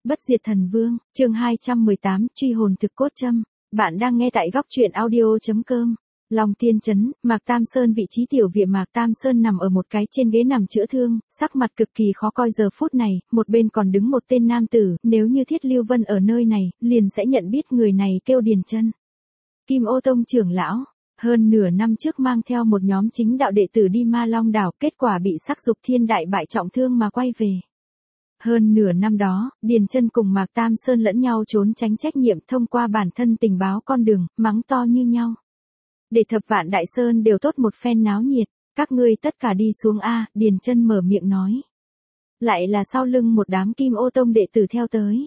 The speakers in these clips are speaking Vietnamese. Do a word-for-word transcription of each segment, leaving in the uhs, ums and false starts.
Bất diệt thần vương, chương hai trăm mười tám, truy hồn thực cốt châm. Bạn đang nghe tại góc truyện audio.com. Long Tiên Trấn, Mạc Tam Sơn. Vị trí tiểu viện Mạc Tam Sơn nằm ở một cái trên ghế nằm chữa thương, sắc mặt cực kỳ khó coi. Giờ phút này, một bên còn đứng một tên nam tử, nếu như Thiết Lưu Vân ở nơi này, liền sẽ nhận biết người này kêu Điền Chân. Kim Ô Tông trưởng lão, hơn nửa năm trước mang theo một nhóm chính đạo đệ tử đi Ma Long đảo, kết quả bị Sắc Dục Thiên đại bại trọng thương mà quay về. Hơn nửa năm đó, Điền Chân cùng Mạc Tam Sơn lẫn nhau trốn tránh trách nhiệm, thông qua bản thân tình báo con đường, mắng to như nhau. Để thập vạn đại sơn đều tốt một phen náo nhiệt, các ngươi tất cả đi xuống a, Điền Chân mở miệng nói. Lại là sau lưng một đám Kim Ô Tông đệ tử theo tới.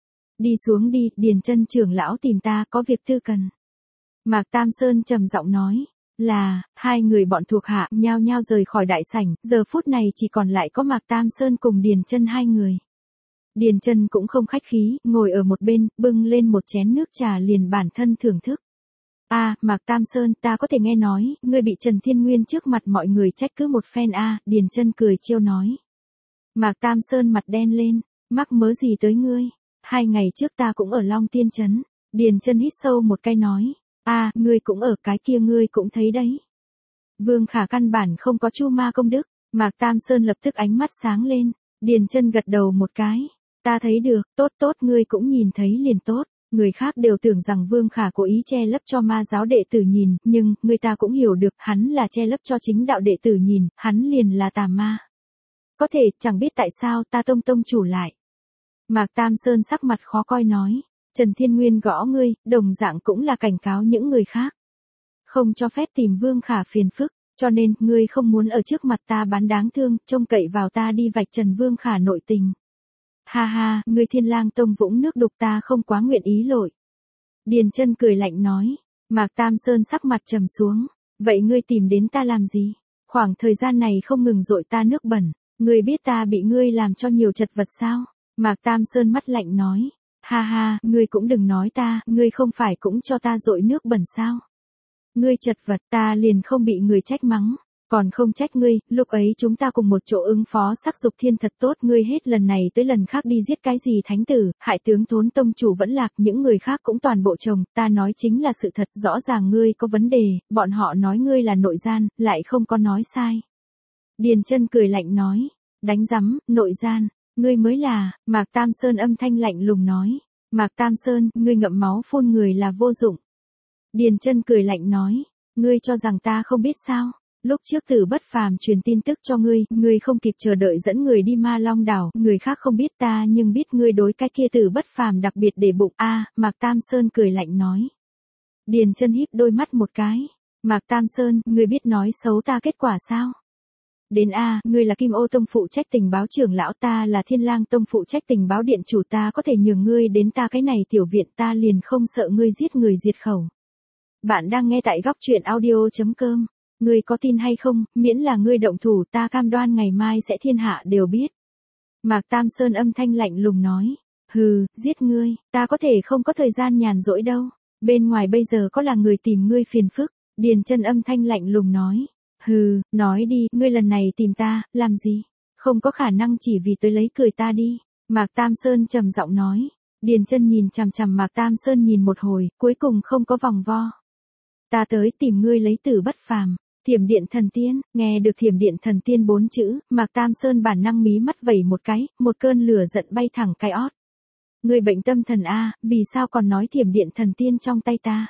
Đi xuống đi, Điền Chân trưởng lão tìm ta có việc tư cần. Mạc Tam Sơn trầm giọng nói. Là, hai người bọn thuộc hạ nhao nhao rời khỏi đại sảnh, giờ phút này chỉ còn lại có Mạc Tam Sơn cùng Điền Chân hai người. Điền Chân cũng không khách khí, ngồi ở một bên, bưng lên một chén nước trà liền bản thân thưởng thức. A, à, Mạc Tam Sơn, ta có thể nghe nói, ngươi bị Trần Thiên Nguyên trước mặt mọi người trách cứ một phen a, à, Điền Chân cười trêu nói. Mạc Tam Sơn mặt đen lên, mắc mớ gì tới ngươi, hai ngày trước ta cũng ở Long Tiên Trấn. Điền Chân hít sâu một cái nói. A, à, ngươi cũng ở, cái kia ngươi cũng thấy đấy. Vương Khả căn bản không có Chu Ma công đức. Mạc Tam Sơn lập tức ánh mắt sáng lên. Điền Chân gật đầu một cái. Ta thấy được, tốt tốt, ngươi cũng nhìn thấy liền tốt. Người khác đều tưởng rằng Vương Khả cố ý che lấp cho ma giáo đệ tử nhìn, nhưng người ta cũng hiểu được, hắn là che lấp cho chính đạo đệ tử nhìn, hắn liền là tà ma. Có thể, chẳng biết tại sao ta tông tông chủ lại. Mạc Tam Sơn sắc mặt khó coi nói. Trần Thiên Nguyên gõ ngươi, đồng dạng cũng là cảnh cáo những người khác. Không cho phép tìm Vương Khả phiền phức, cho nên, ngươi không muốn ở trước mặt ta bán đáng thương, trông cậy vào ta đi vạch trần Vương Khả nội tình. Ha ha, ngươi Thiên Lang Tông vũng nước đục ta không quá nguyện ý lội. Điền Chân cười lạnh nói. Mạc Tam Sơn sắc mặt trầm xuống. Vậy ngươi tìm đến ta làm gì? Khoảng thời gian này không ngừng dội ta nước bẩn, ngươi biết ta bị ngươi làm cho nhiều chật vật sao? Mạc Tam Sơn mắt lạnh nói. Ha ha, ngươi cũng đừng nói ta, ngươi không phải cũng cho ta dội nước bẩn sao? Ngươi chật vật, ta liền không bị người trách mắng, còn không trách ngươi, lúc ấy chúng ta cùng một chỗ ứng phó Sắc Dục Thiên thật tốt, ngươi hết lần này tới lần khác đi giết cái gì thánh tử, hại tướng Thốn tông chủ vẫn lạc, những người khác cũng toàn bộ chồng, ta nói chính là sự thật, rõ ràng ngươi có vấn đề, bọn họ nói ngươi là nội gian, lại không có nói sai. Điền Chân cười lạnh nói, đánh rắm, nội gian. Ngươi mới là, Mạc Tam Sơn âm thanh lạnh lùng nói. Mạc Tam Sơn, ngươi ngậm máu phun người là vô dụng. Điền Chân cười lạnh nói. Ngươi cho rằng ta không biết sao? Lúc trước Tử Bất Phàm truyền tin tức cho ngươi, ngươi không kịp chờ đợi dẫn người đi Ma Long đảo, người khác không biết ta nhưng biết ngươi đối cái kia Tử Bất Phàm đặc biệt để bụng. A, à, Mạc Tam Sơn cười lạnh nói. Điền Chân híp đôi mắt một cái. Mạc Tam Sơn, ngươi biết nói xấu ta kết quả sao? Đến a, à, ngươi là Kim Ô Tông phụ trách tình báo trưởng lão, ta là Thiên Lang Tông phụ trách tình báo điện chủ, ta có thể nhường ngươi đến ta cái này tiểu viện, ta liền không sợ ngươi giết người diệt khẩu. Bạn đang nghe tại góc truyện audio.com. Ngươi có tin hay không, miễn là ngươi động thủ, ta cam đoan ngày mai sẽ thiên hạ đều biết. Mạc Tam Sơn âm thanh lạnh lùng nói. Hừ, giết ngươi, ta có thể không có thời gian nhàn rỗi đâu. Bên ngoài bây giờ có là người tìm ngươi phiền phức. Điền Chân âm thanh lạnh lùng nói. Hừ, nói đi, ngươi lần này tìm ta, làm gì? Không có khả năng chỉ vì tới lấy cười ta đi. Mạc Tam Sơn trầm giọng nói. Điền Chân nhìn chằm chằm Mạc Tam Sơn nhìn một hồi, cuối cùng không có vòng vo. Ta tới tìm ngươi lấy Tử Bất Phàm. Thiểm Điện Thần Tiên, nghe được Thiểm Điện Thần Tiên bốn chữ, Mạc Tam Sơn bản năng mí mắt vẩy một cái, một cơn lửa giận bay thẳng cái ót. Ngươi bệnh tâm thần a, vì sao còn nói Thiểm Điện Thần Tiên trong tay ta?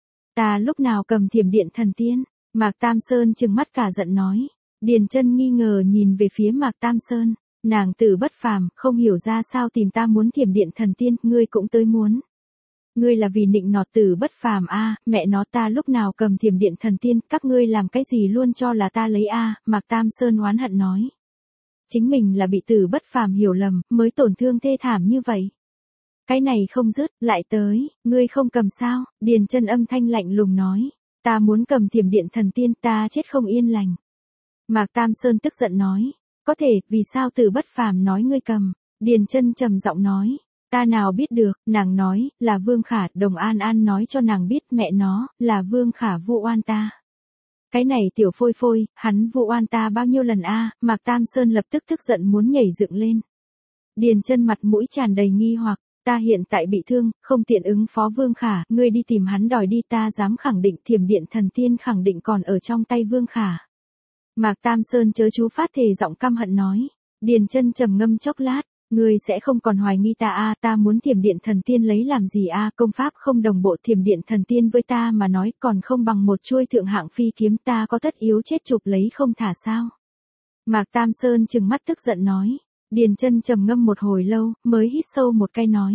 Ta lúc nào cầm Thiểm Điện Thần Tiên? Mạc Tam Sơn trừng mắt cả giận nói. Điền Chân nghi ngờ nhìn về phía Mạc Tam Sơn. Nàng Tử Bất Phàm, không hiểu ra sao tìm ta muốn Thiểm Điện Thần Tiên, ngươi cũng tới muốn. Ngươi là vì nịnh nọt Tử Bất Phàm a, à, mẹ nó ta lúc nào cầm Thiểm Điện Thần Tiên, các ngươi làm cái gì luôn cho là ta lấy a, à, Mạc Tam Sơn oán hận nói. Chính mình là bị Tử Bất Phàm hiểu lầm, mới tổn thương thê thảm như vậy. Cái này không dứt, lại tới, ngươi không cầm sao? Điền Chân âm thanh lạnh lùng nói. Ta muốn cầm Thiểm Điện Thần Tiên, ta chết không yên lành. Mạc Tam Sơn tức giận nói. Có thể, vì sao Tử Bất Phàm nói ngươi cầm? Điền Chân trầm giọng nói. Ta nào biết được, nàng nói, là Vương Khả, Đồng An An nói cho nàng biết, mẹ nó, là Vương Khả vu oan ta. Cái này tiểu phôi phôi, hắn vu oan ta bao nhiêu lần a? Mạc Tam Sơn lập tức tức giận muốn nhảy dựng lên. Điền Chân mặt mũi tràn đầy nghi hoặc, ta hiện tại bị thương, không tiện ứng phó Vương Khả, ngươi đi tìm hắn đòi đi, ta dám khẳng định Thiểm Điện Thần Tiên khẳng định còn ở trong tay Vương Khả. Mạc Tam Sơn chớ chú phát thề giọng căm hận nói. Điền Chân trầm ngâm chốc lát, ngươi sẽ không còn hoài nghi ta a, à, ta muốn Thiểm Điện Thần Tiên lấy làm gì a, à, công pháp không đồng bộ Thiểm Điện Thần Tiên với ta mà nói còn không bằng một chuôi thượng hạng phi kiếm, ta có tất yếu chết chụp lấy không thả sao? Mạc Tam Sơn trừng mắt tức giận nói. Điền Chân trầm ngâm một hồi lâu, mới hít sâu một cái nói.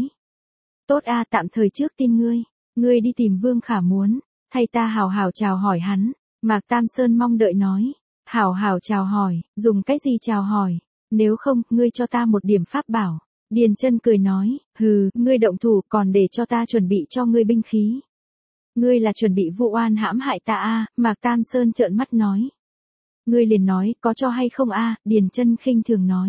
Tốt a, à, tạm thời trước tin ngươi, ngươi đi tìm Vương Khả muốn, thay ta hào hào chào hỏi hắn. Mạc Tam Sơn mong đợi nói. Hào hào chào hỏi, dùng cái gì chào hỏi? Nếu không, ngươi cho ta một điểm pháp bảo. Điền Chân cười nói, hừ, ngươi động thủ còn để cho ta chuẩn bị cho ngươi binh khí. Ngươi là chuẩn bị vu oan hãm hại ta a, à, Mạc Tam Sơn trợn mắt nói. Ngươi liền nói, có cho hay không a, à, Điền Chân khinh thường nói.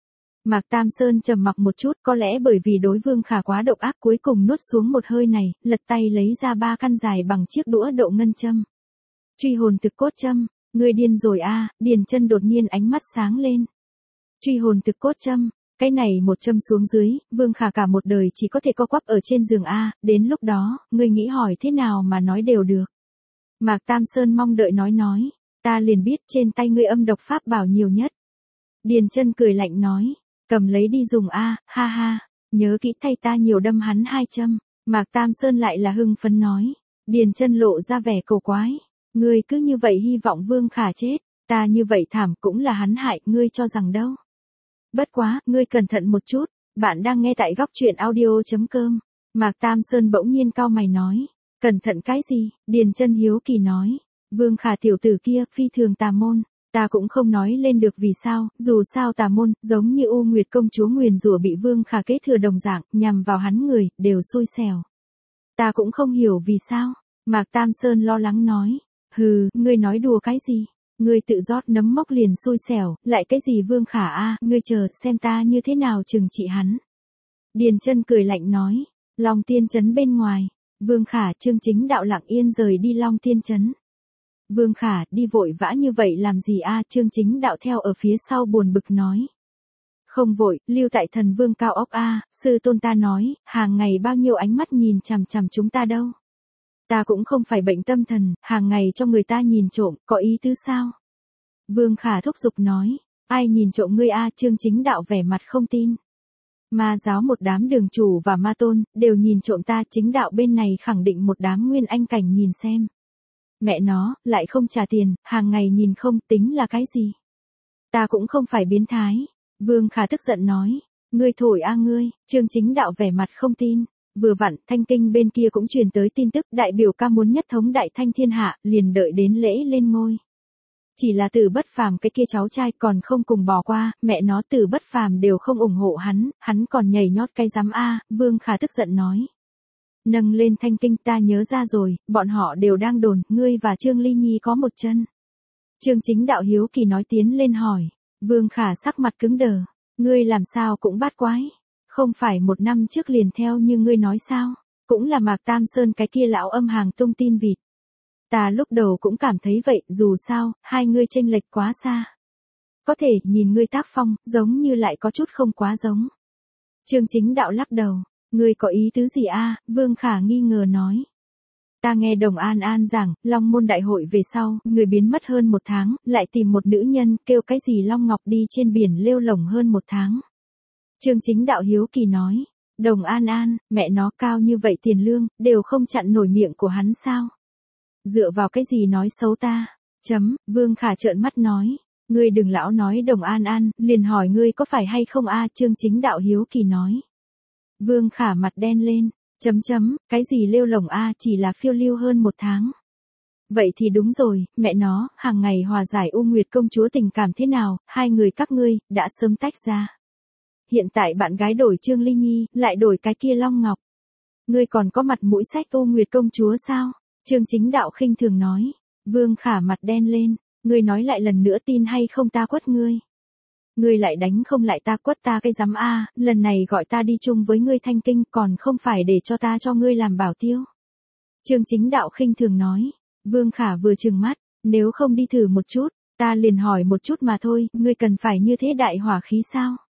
Mạc Tam Sơn trầm mặc một chút, có lẽ bởi vì đối Vương Khả quá độc ác, cuối cùng nuốt xuống một hơi này, lật tay lấy ra ba căn dài bằng chiếc đũa độ ngân châm. Truy hồn thực cốt châm, ngươi điên rồi a, à, Điền Chân đột nhiên ánh mắt sáng lên. Truy hồn thực cốt châm, cái này một châm xuống dưới, Vương Khả cả một đời chỉ có thể co quắp ở trên giường a, đến lúc đó, ngươi nghĩ hỏi thế nào mà nói đều được. Mạc Tam Sơn mong đợi nói nói, ta liền biết trên tay ngươi âm độc pháp bảo nhiều nhất. Điền Chân cười lạnh nói, cầm lấy đi dùng a, ha ha, nhớ kỹ thay ta nhiều đâm hắn hai châm. Mạc Tam Sơn lại là hưng phấn nói. Điền Chân lộ ra vẻ cầu quái, ngươi cứ như vậy hy vọng Vương Khả chết, ta như vậy thảm cũng là hắn hại, ngươi cho rằng đâu. Bất quá, ngươi cẩn thận một chút, bạn đang nghe tại góc truyện audio chấm com. Mạc Tam Sơn bỗng nhiên cau mày nói, cẩn thận cái gì? Điền Chân hiếu kỳ nói, Vương Khả tiểu tử kia phi thường tà môn. Ta cũng không nói lên được vì sao, dù sao tà môn, giống như U Nguyệt công chúa nguyền rủa bị Vương Khả kế thừa đồng dạng, nhằm vào hắn người, đều xui xẻo. Ta cũng không hiểu vì sao, Mạc Tam Sơn lo lắng nói, hừ, ngươi nói đùa cái gì? Ngươi tự rót nấm mốc liền xui xẻo, lại cái gì Vương Khả a, ngươi chờ xem ta như thế nào trừng trị hắn. Điền Chân cười lạnh nói, Long Tiên trấn bên ngoài, Vương Khả Chương Chính Đạo lặng yên rời đi Long Tiên trấn. Vương Khả, đi vội vã như vậy làm gì a, Chương Chính Đạo theo ở phía sau buồn bực nói. Không vội, lưu tại Thần Vương cao ốc a, sư tôn ta nói, hàng ngày bao nhiêu ánh mắt nhìn chằm chằm chúng ta đâu. Ta cũng không phải bệnh tâm thần, hàng ngày cho người ta nhìn trộm, có ý tứ sao? Vương Khả thúc giục nói, ai nhìn trộm ngươi a, Chương Chính Đạo vẻ mặt không tin. Ma giáo một đám đường chủ và ma tôn, đều nhìn trộm ta, Chính Đạo bên này khẳng định một đám nguyên anh cảnh nhìn xem. Mẹ nó, lại không trả tiền, hàng ngày nhìn không tính là cái gì. Ta cũng không phải biến thái. Vương Khả tức giận nói, ngươi thổi a ngươi, Chương Chính Đạo vẻ mặt không tin. Vừa vặn, Thanh Kinh bên kia cũng truyền tới tin tức, đại biểu ca muốn nhất thống đại thanh thiên hạ, liền đợi đến lễ lên ngôi. Chỉ là Từ Bất Phàm cái kia cháu trai còn không cùng bỏ qua, mẹ nó Từ Bất Phàm đều không ủng hộ hắn, hắn còn nhảy nhót cái rắm a, Vương Khả tức giận nói. Nâng lên Thanh Kinh, ta nhớ ra rồi, bọn họ đều đang đồn, ngươi và Trương Ly Nhi có một chân. Chương Chính Đạo hiếu kỳ nói tiến lên hỏi. Vương Khả sắc mặt cứng đờ, ngươi làm sao cũng bát quái. Không phải một năm trước liền theo như ngươi nói sao, cũng là Mạc Tam Sơn cái kia lão âm hàng tung tin vịt. Ta lúc đầu cũng cảm thấy vậy, dù sao, hai ngươi chênh lệch quá xa. Có thể, nhìn ngươi tác phong, giống như lại có chút không quá giống. Chương Chính Đạo lắc đầu, ngươi có ý tứ gì a? Vương Khả nghi ngờ nói. Ta nghe Đồng An An giảng, Long Môn Đại hội về sau, người biến mất hơn một tháng, lại tìm một nữ nhân, kêu cái gì Long Ngọc đi trên biển lêu lổng hơn một tháng. Chương Chính Đạo hiếu kỳ nói, Đồng An An, mẹ nó cao như vậy tiền lương, đều không chặn nổi miệng của hắn sao? Dựa vào cái gì nói xấu ta? Chấm, Vương Khả trợn mắt nói, ngươi đừng lão nói Đồng An An, liền hỏi ngươi có phải hay không a, Chương Chính Đạo hiếu kỳ nói. Vương Khả mặt đen lên, chấm chấm, cái gì lêu lổng a, chỉ là phiêu lưu hơn một tháng. Vậy thì đúng rồi, mẹ nó, hàng ngày hòa giải U Nguyệt công chúa tình cảm thế nào, hai người các ngươi, đã sớm tách ra. Hiện tại bạn gái đổi Trương Ly Nhi, lại đổi cái kia Long Ngọc. Ngươi còn có mặt mũi sách U Nguyệt công chúa sao? Chương Chính Đạo khinh thường nói. Vương Khả mặt đen lên, ngươi nói lại lần nữa tin hay không ta quất ngươi. Ngươi lại đánh không lại ta quất ta cái giám a, lần này gọi ta đi chung với ngươi Thanh Kinh còn không phải để cho ta cho ngươi làm bảo tiêu. Chương Chính Đạo khinh thường nói. Vương Khả vừa trừng mắt, nếu không đi thử một chút, ta liền hỏi một chút mà thôi, ngươi cần phải như thế đại hỏa khí sao?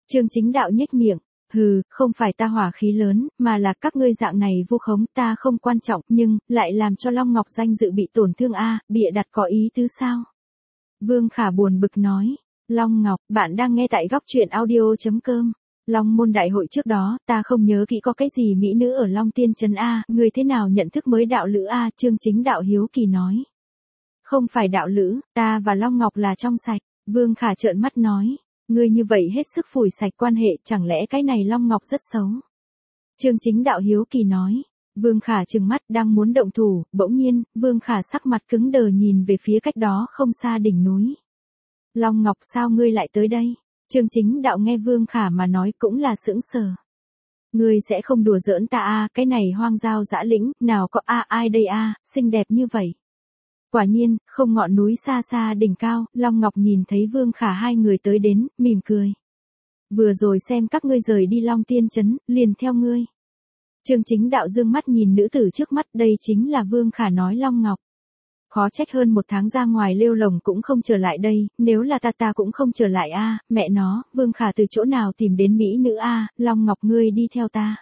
Trương Chính Đạo nhếch miệng, hừ, không phải ta hỏa khí lớn, mà là các ngươi dạng này vu khống, ta không quan trọng, nhưng, lại làm cho Long Ngọc danh dự bị tổn thương a, bịa đặt có ý tứ sao? Vương Khả buồn bực nói, Long Ngọc, bạn đang nghe tại góc truyện audio.com. Long môn đại hội trước đó, ta không nhớ kỹ có cái gì mỹ nữ ở Long Tiên Trấn a, người thế nào nhận thức mới đạo lữ a, Trương Chính Đạo hiếu kỳ nói. Không phải đạo lữ, ta và Long Ngọc là trong sạch, Vương Khả trợn mắt nói. Ngươi như vậy hết sức phủi sạch quan hệ, chẳng lẽ cái này Long Ngọc rất xấu? Trương Chính Đạo hiếu kỳ nói. Vương Khả trừng mắt đang muốn động thủ, bỗng nhiên, Vương Khả sắc mặt cứng đờ nhìn về phía cách đó không xa đỉnh núi. Long Ngọc sao ngươi lại tới đây? Trương Chính Đạo nghe Vương Khả mà nói cũng là sững sờ. Ngươi sẽ không đùa giỡn ta a, cái này hoang giao dã lĩnh, nào có a ai đây a, xinh đẹp như vậy. Quả nhiên, không ngọn núi xa xa đỉnh cao, Long Ngọc nhìn thấy Vương Khả hai người tới đến, mỉm cười. Vừa rồi xem các ngươi rời đi Long Tiên Trấn, liền theo ngươi. Trương Chính Đạo dương mắt nhìn nữ tử trước mắt, đây chính là Vương Khả nói Long Ngọc. Khó trách hơn một tháng ra ngoài lêu lồng cũng không trở lại đây, nếu là ta ta cũng không trở lại a, mẹ nó, Vương Khả từ chỗ nào tìm đến mỹ nữ a, Long Ngọc ngươi đi theo ta.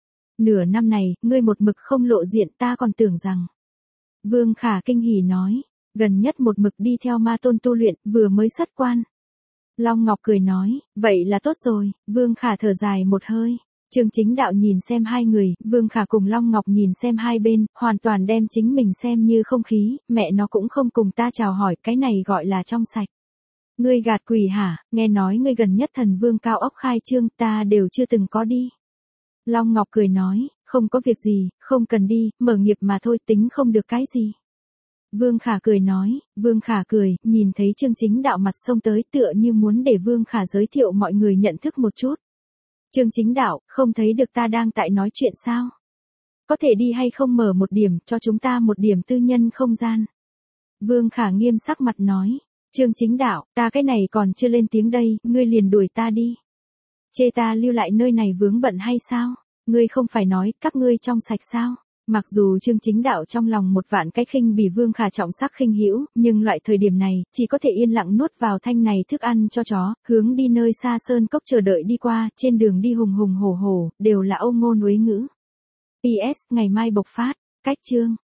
Nửa năm này, ngươi một mực không lộ diện, ta còn tưởng rằng. Vương Khả kinh hỉ nói, gần nhất một mực đi theo ma tôn tu luyện, vừa mới xuất quan. Long Ngọc cười nói, vậy là tốt rồi, Vương Khả thở dài một hơi. Trương Chính Đạo nhìn xem hai người, Vương Khả cùng Long Ngọc nhìn xem hai bên, hoàn toàn đem chính mình xem như không khí, mẹ nó cũng không cùng ta chào hỏi, cái này gọi là trong sạch. Ngươi gạt quỷ hả, nghe nói ngươi gần nhất thần vương cao ốc khai trương, ta đều chưa từng có đi. Long Ngọc cười nói, không có việc gì, không cần đi, mở nghiệp mà thôi, tính không được cái gì. Vương Khả cười nói, Vương Khả cười, nhìn thấy Trương Chính Đạo mặt xông tới tựa như muốn để Vương Khả giới thiệu mọi người nhận thức một chút. Trương Chính Đạo, không thấy được ta đang tại nói chuyện sao? Có thể đi hay không mở một điểm, cho chúng ta một điểm tư nhân không gian. Vương Khả nghiêm sắc mặt nói, Trương Chính Đạo, ta cái này còn chưa lên tiếng đây, ngươi liền đuổi ta đi. Chê ta lưu lại nơi này vướng bận hay sao? Ngươi không phải nói, các ngươi trong sạch sao? Mặc dù Trương Chính Đạo trong lòng một vạn cái khinh bỉ Vương Khả trọng sắc khinh hữu, nhưng loại thời điểm này, chỉ có thể yên lặng nuốt vào thanh này thức ăn cho chó, hướng đi nơi xa sơn cốc chờ đợi đi qua, trên đường đi hùng hùng hổ hổ, đều là âu ngôn uế ngữ. pê ét, ngày mai bộc phát, cách chương.